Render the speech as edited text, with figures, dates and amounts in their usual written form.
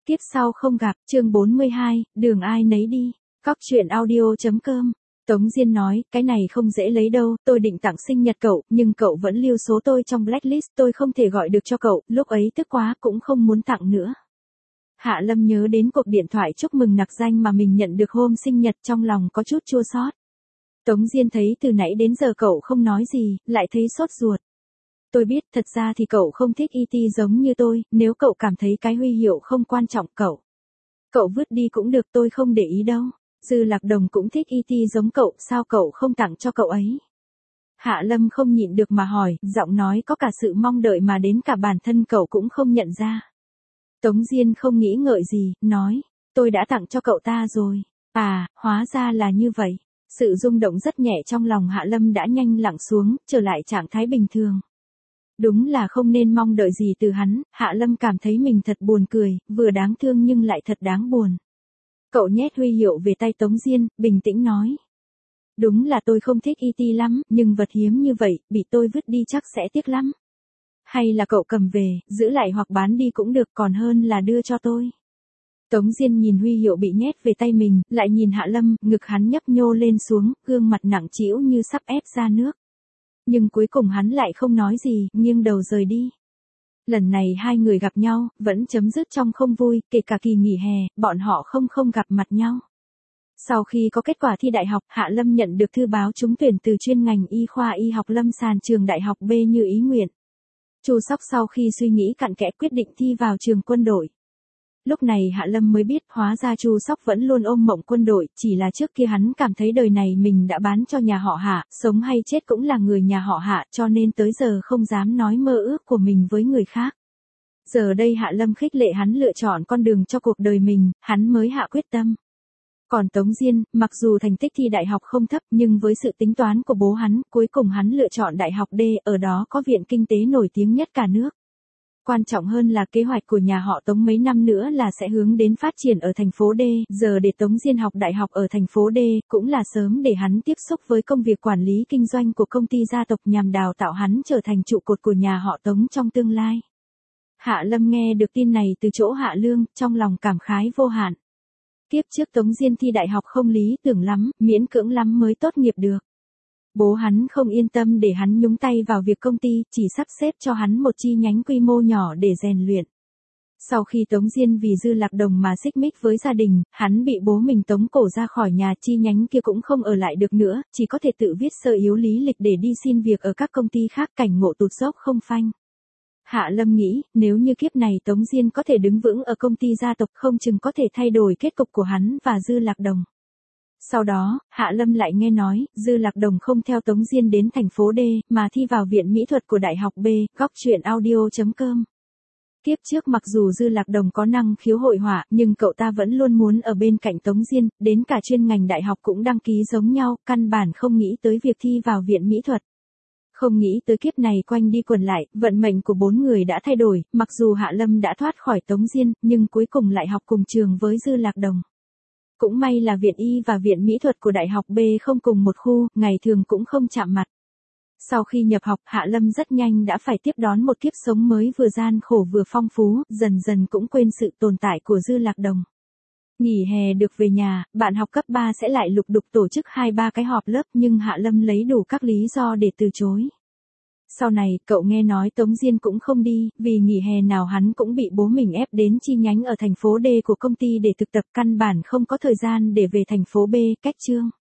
Kiếp sau không gặp, chương 42, đường ai nấy đi. Cóc truyện audio.com. Tống Diên nói, cái này không dễ lấy đâu, tôi định tặng sinh nhật cậu, nhưng cậu vẫn lưu số tôi trong blacklist, tôi không thể gọi được cho cậu, lúc ấy tức quá cũng không muốn tặng nữa. Hạ Lâm nhớ đến cuộc điện thoại chúc mừng nặc danh mà mình nhận được hôm sinh nhật, trong lòng có chút chua xót. Tống Diên thấy từ nãy đến giờ cậu không nói gì, lại thấy sốt ruột. Tôi biết, thật ra thì cậu không thích E.T. giống như tôi, nếu cậu cảm thấy cái huy hiệu không quan trọng cậu vứt đi cũng được, tôi không để ý đâu. Dư Lạc Đồng cũng thích E.T. giống cậu, sao cậu không tặng cho cậu ấy? Hạ Lâm không nhịn được mà hỏi, giọng nói có cả sự mong đợi mà đến cả bản thân cậu cũng không nhận ra. Tống Diên không nghĩ ngợi gì, nói, tôi đã tặng cho cậu ta rồi. À, hóa ra là như vậy. Sự rung động rất nhẹ trong lòng Hạ Lâm đã nhanh lặng xuống, trở lại trạng thái bình thường. Đúng là không nên mong đợi gì từ hắn, Hạ Lâm cảm thấy mình thật buồn cười, vừa đáng thương nhưng lại thật đáng buồn. Cậu nhét huy hiệu về tay Tống Diên, bình tĩnh nói. Đúng là tôi không thích E.T. lắm, nhưng vật hiếm như vậy, bị tôi vứt đi chắc sẽ tiếc lắm. Hay là cậu cầm về, giữ lại hoặc bán đi cũng được, còn hơn là đưa cho tôi. Tống Diên nhìn huy hiệu bị nhét về tay mình, lại nhìn Hạ Lâm, ngực hắn nhấp nhô lên xuống, gương mặt nặng trĩu như sắp ép ra nước. Nhưng cuối cùng hắn lại không nói gì, nghiêng đầu rời đi. Lần này hai người gặp nhau, vẫn chấm dứt trong không vui, kể cả kỳ nghỉ hè, bọn họ không gặp mặt nhau. Sau khi có kết quả thi đại học, Hạ Lâm nhận được thư báo trúng tuyển từ chuyên ngành y khoa y học lâm sàng trường đại học B như ý nguyện. Chu Sóc sau khi suy nghĩ cặn kẽ quyết định thi vào trường quân đội. Lúc này Hạ Lâm mới biết, hóa ra Chu Sóc vẫn luôn ôm mộng quân đội, chỉ là trước kia hắn cảm thấy đời này mình đã bán cho nhà họ Hạ, sống hay chết cũng là người nhà họ Hạ, cho nên tới giờ không dám nói mơ ước của mình với người khác. Giờ đây Hạ Lâm khích lệ hắn lựa chọn con đường cho cuộc đời mình, hắn mới hạ quyết tâm. Còn Tống Diên, mặc dù thành tích thi đại học không thấp nhưng với sự tính toán của bố hắn, cuối cùng hắn lựa chọn đại học D, ở đó có viện kinh tế nổi tiếng nhất cả nước. Quan trọng hơn là kế hoạch của nhà họ Tống mấy năm nữa là sẽ hướng đến phát triển ở thành phố D, giờ để Tống Diên học đại học ở thành phố D, cũng là sớm để hắn tiếp xúc với công việc quản lý kinh doanh của công ty gia tộc nhằm đào tạo hắn trở thành trụ cột của nhà họ Tống trong tương lai. Hạ Lâm nghe được tin này từ chỗ Hạ Lương, trong lòng cảm khái vô hạn. Kiếp trước Tống Diên thi đại học không lý tưởng lắm, miễn cưỡng lắm mới tốt nghiệp được. Bố hắn không yên tâm để hắn nhúng tay vào việc công ty, chỉ sắp xếp cho hắn một chi nhánh quy mô nhỏ để rèn luyện. Sau khi Tống Diên vì Dư Lạc Đồng mà xích mích với gia đình, hắn bị bố mình tống cổ ra khỏi nhà, chi nhánh kia cũng không ở lại được nữa, chỉ có thể tự viết sơ yếu lý lịch để đi xin việc ở các công ty khác, cảnh ngộ tụt dốc không phanh. Hạ Lâm nghĩ, nếu như kiếp này Tống Diên có thể đứng vững ở công ty gia tộc, không chừng có thể thay đổi kết cục của hắn và Dư Lạc Đồng. Sau đó, Hạ Lâm lại nghe nói, Dư Lạc Đồng không theo Tống Diên đến thành phố D, mà thi vào Viện Mỹ thuật của Đại học B, Cóc truyện audio.com. Kiếp trước mặc dù Dư Lạc Đồng có năng khiếu hội họa, nhưng cậu ta vẫn luôn muốn ở bên cạnh Tống Diên, đến cả chuyên ngành đại học cũng đăng ký giống nhau, căn bản không nghĩ tới việc thi vào Viện Mỹ thuật. Không nghĩ tới kiếp này quanh đi quẩn lại, vận mệnh của bốn người đã thay đổi, mặc dù Hạ Lâm đã thoát khỏi Tống Diên, nhưng cuối cùng lại học cùng trường với Dư Lạc Đồng. Cũng may là Viện Y và Viện Mỹ thuật của Đại học B không cùng một khu, ngày thường cũng không chạm mặt. Sau khi nhập học, Hạ Lâm rất nhanh đã phải tiếp đón một kiếp sống mới vừa gian khổ vừa phong phú, dần dần cũng quên sự tồn tại của Dư Lạc Đồng. Nghỉ hè được về nhà, bạn học cấp 3 sẽ lại lục đục tổ chức 2-3 cái họp lớp, nhưng Hạ Lâm lấy đủ các lý do để từ chối. Sau này, cậu nghe nói Tống Diên cũng không đi, vì nghỉ hè nào hắn cũng bị bố mình ép đến chi nhánh ở thành phố D của công ty để thực tập, căn bản không có thời gian để về thành phố B, cách chương.